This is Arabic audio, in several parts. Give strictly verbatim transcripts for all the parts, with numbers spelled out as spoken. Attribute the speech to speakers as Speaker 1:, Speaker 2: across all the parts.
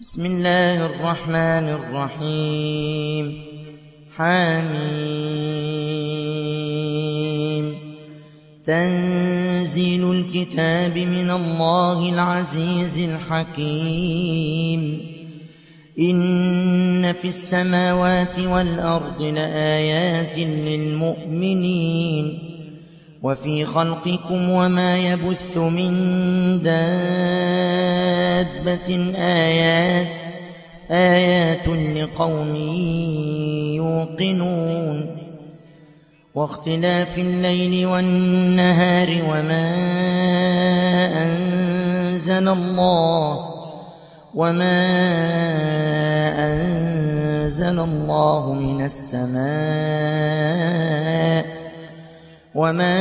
Speaker 1: بسم الله الرحمن الرحيم. حميم. تنزيل الكتاب من الله العزيز الحكيم. إن في السماوات والأرض لآيات للمؤمنين وفي خلقكم وما يبث من دابة آيات آيات لقوم يوقنون. واختلاف الليل والنهار وما أنزل الله وما أنزل الله من السماء وما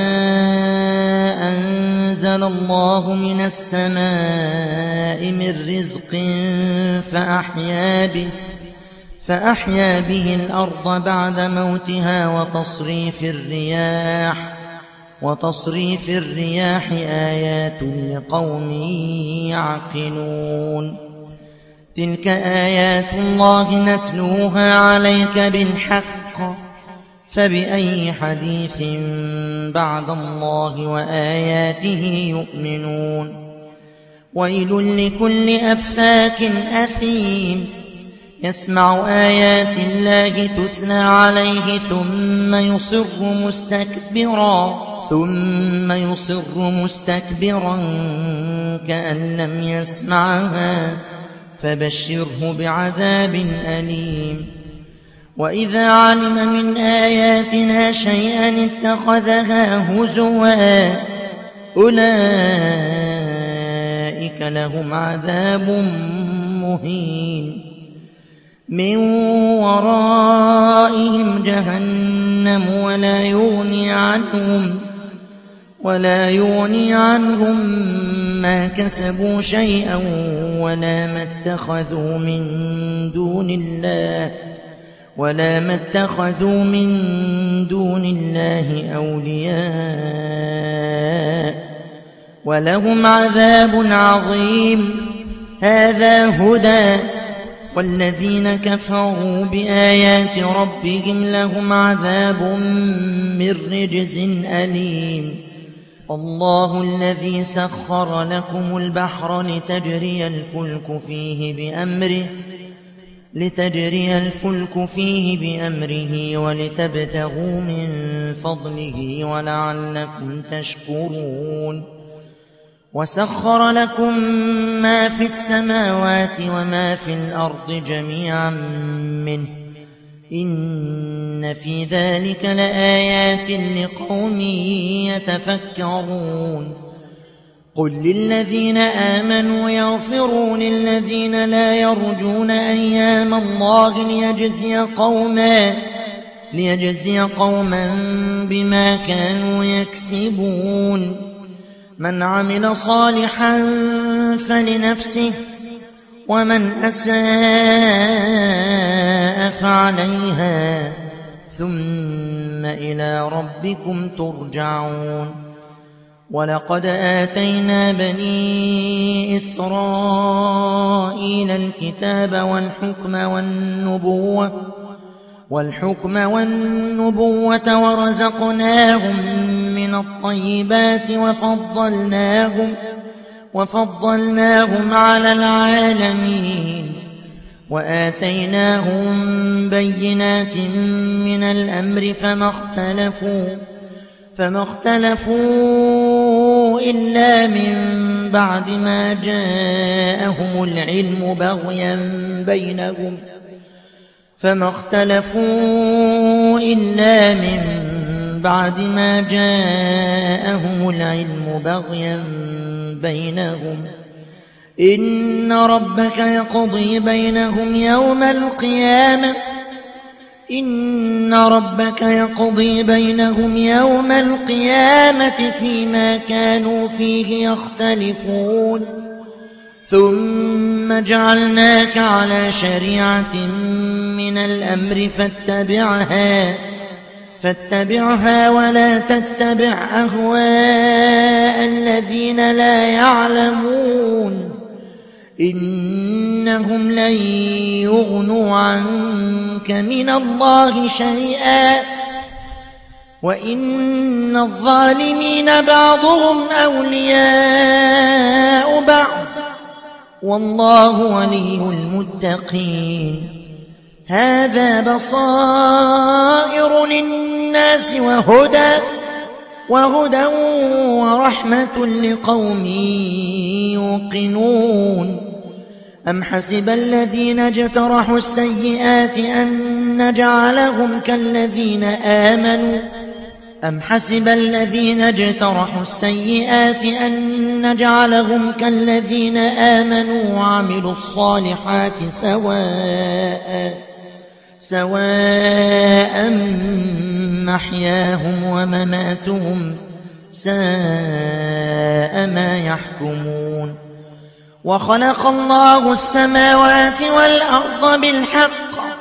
Speaker 1: أنزل الله من السماء من رزق فأحيا به فأحيا به الأرض بعد موتها وتصريف الرياح وتصريف الرياح آيات لقوم يعقلون. تلك آيات الله نتلوها عليك بالحق فبأي حديث بعد الله وآياته يؤمنون. ويل لكل أفاك أثيم يسمع آيات الله تتلى عليه ثم يصر مستكبرا ثم يصر مستكبرا كأن لم يسمعها فبشره بعذاب أليم. وإذا علم من آياتنا شيئا اتخذها هزوا أولئك لهم عذاب مهين. من ورائهم جهنم ولا يغني عنهم ولا يغني عنهم ما كسبوا شيئا ولا ما اتخذوا من دون الله ولا ما اتخذوا من دون الله أولياء ولهم عذاب عظيم. هذا هدى والذين كفروا بآيات ربهم لهم عذاب من رجز أليم. الله الذي سخر لكم البحر لتجري الفلك فيه بأمره لتجري الفلك فيه بأمره ولتبتغوا من فضله ولعلكم تشكرون. وسخر لكم ما في السماوات وما في الأرض جميعا منه إن في ذلك لآيات لقوم يتفكرون. قل للذين آمنوا يغفروا للذين لا يرجون أيام الله ليجزي قوما ليجزي قوما بما كانوا يكسبون. من عمل صالحا فلنفسه ومن أساء فعليها ثم إلى ربكم ترجعون. ولقد آتينا بني إسرائيل الكتاب والحكم والنبوة والحكم والنبوة ورزقناهم من الطيبات وفضلناهم وفضلناهم على العالمين. وآتيناهم بينات من الأمر فما اختلفوا فما اختلفوا إلا من بعد ما جاءهم العلم بغيا بينهم فما اختلفوا إلا من بعد ما جاءهم العلم بغيا بينهم إن ربك يقضي بينهم يوم القيامة إن ربك يقضي بينهم يوم القيامة فيما كانوا فيه يختلفون. ثم جعلناك على شريعة من الأمر فاتبعها فاتبعها ولا تتبع أهواء الذين لا يعلمون إنهم لن يغنوا عنك من الله شيئا وإن الظالمين بعضهم أولياء بعض والله ولي المتقين. هذا بصائر للناس وهدى وهدى ورحمة لقوم يوقنون. أم حسب الذين اجترحوا السيئات أن نجعلهم كالذين آمنوا أم حسب الذين اجترحوا السيئات أن نجعلهم كالذين آمنوا وعملوا الصالحات سواء سواء محياهم ومماتهم ساء ما يحكمون. وخلق الله السماوات والأرض بالحق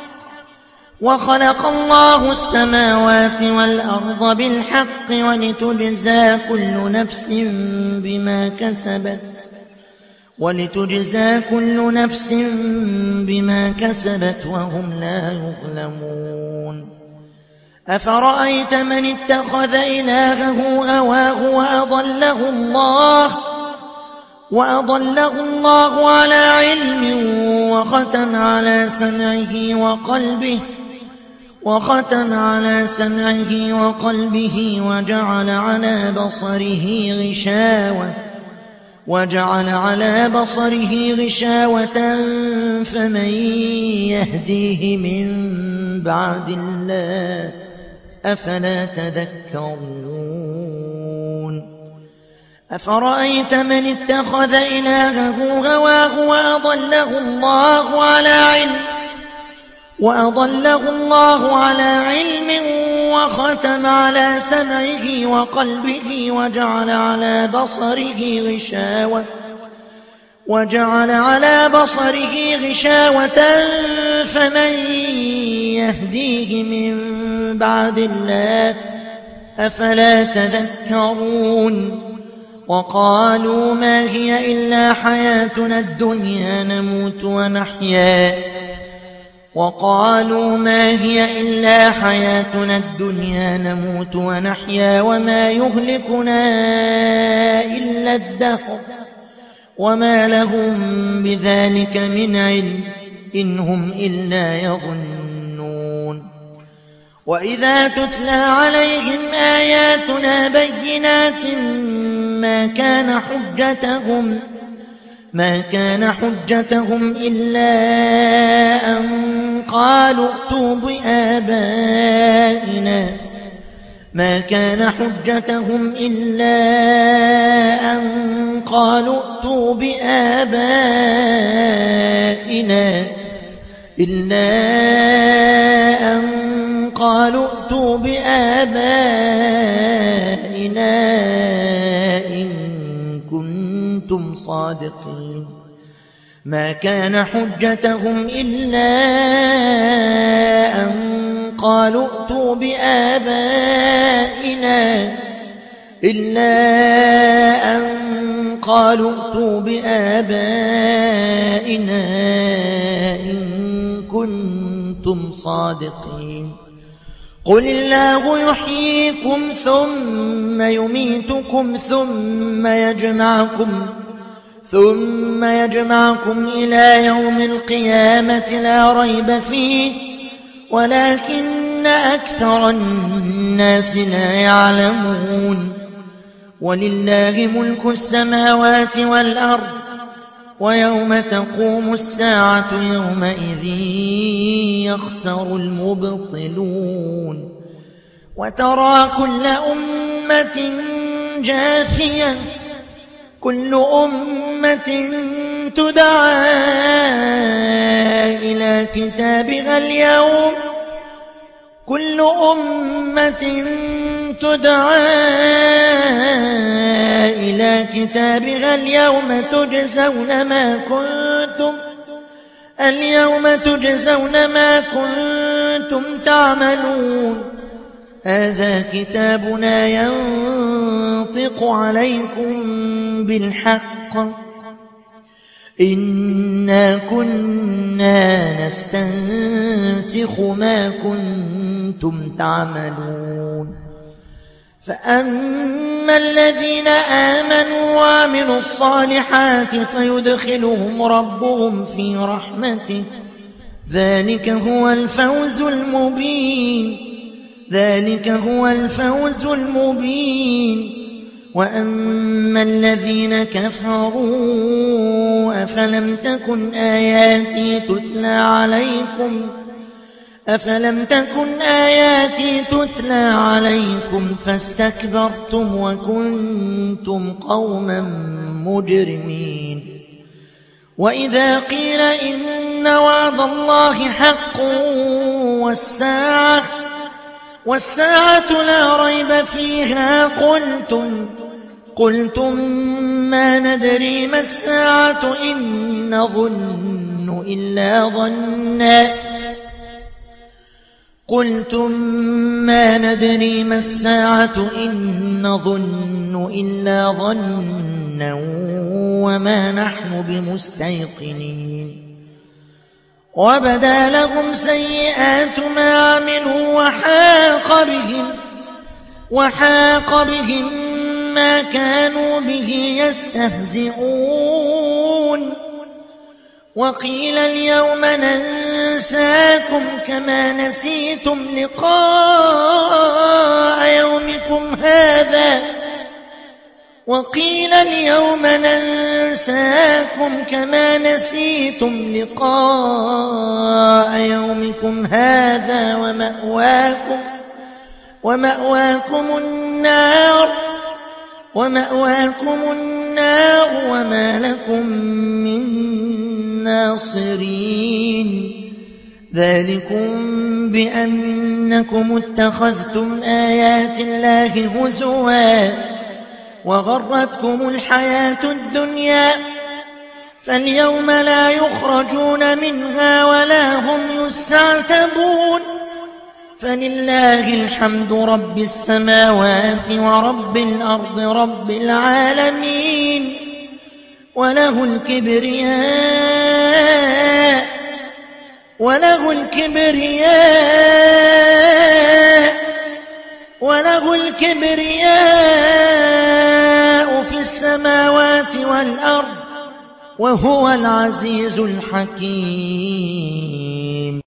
Speaker 1: وخلق الله السماوات والأرض بالحق ولتجزى كل نفس بما كسبت ولتجزى كل نفس بما كسبت وهم لا يظلمون. أفرأيت من اتخذ إلهه هواه وأضله الله وأضله الله على علم وختم على سمعه وقلبه وختم على سمعه وقلبه وجعل على بصره غشاوة وجعل على بصره غشاوة فمن يهديه من بعد الله أفلا تذكرون. أفرأيت من اتخذ إلهه هواه وأضله الله على علم وأضله الله على علم وختم على سمعه وقلبه وجعل على بصره غشاوة وجعل على بصره غشاوة فمن يهديه من بعد الله أفلا تذكرون. وقالوا ما هي إلا حياتنا الدنيا نموت ونحيا وقالوا ما هي إلا حياتنا الدنيا نموت ونحيا وما يهلكنا إلا الدهر وما لهم بذلك من علم إن هم إلا يظنون. وإذا تتلى عليهم آياتنا بينات ما كان حجتهم ما كان حجتهم إلا أن قالوا ائتوا بآبائنا ما كان حجتهم إلا أن قالوا ائتوا بآبائنا إلا أن قالوا ائتوا بآبائنا إن كنتم صادقين. ما كان حجتهم إلا أن قالوا ائتوا بآبائنا إلا أن قالوا ائتوا بآبائنا إن كنتم صادقين. قل الله يحييكم ثم يميتكم ثم يجمعكم ثم يجمعكم إلى يوم القيامة لا ريب فيه ولكن أكثر الناس لا يعلمون. ولله ملك السماوات والأرض ويوم تقوم الساعة يومئذ يخسر المبطلون. وترى كل أمة جاثية كل أمة تدعى إلى كتابها اليوم كل أمة تدعى إلى كتابها اليوم تجزون ما كنتم اليوم تجزون ما كنتم تعملون. هذا كتابنا ينطق عليكم بالحق إنا كنا نستنسخ ما كنتم تعملون فأما الذين آمنوا وعملوا الصالحات فيدخلهم ربهم في رحمته ذلك هو الفوز المبين ذلك هو الفوز المبين وأما الذين كفروا أفلم تكن آياتي تتلى عليكم أفلم تكن آياتي تتلى عليكم فاستكبرتم وكنتم قوما مجرمين وإذا قيل إن وعد الله حق والساعة والساعة لا ريب فيها قلتم قلتم ما ندري ما الساعة إن نظن إلا ظنا قلتم ما ندري ما الساعة إن نظن إلا ظنا وما نحن بمستيقنين وبدا لهم سيئات ما عملوا وحاق بهم وحاق بهم ما كانوا به يستهزئون وقيل اليوم ننساكم كما نسيتم لقاء يومكم هذا وقيل اليوم ننساكم كما نسيتم لقاء يومكم هذا ومأواكم ومأواكم النار ومأواكم النار وما لكم من ناصرين ذلكم بأنكم اتخذتم آيات الله هزوا وغرتكم الحياة الدنيا فاليوم لا يخرجون منها ولا هم يستعتبون فلله الحمد رب السماوات ورب الأرض رب العالمين وله الكبرياء وله الكبرياء وله الكبرياء في السماوات والأرض وهو العزيز الحكيم.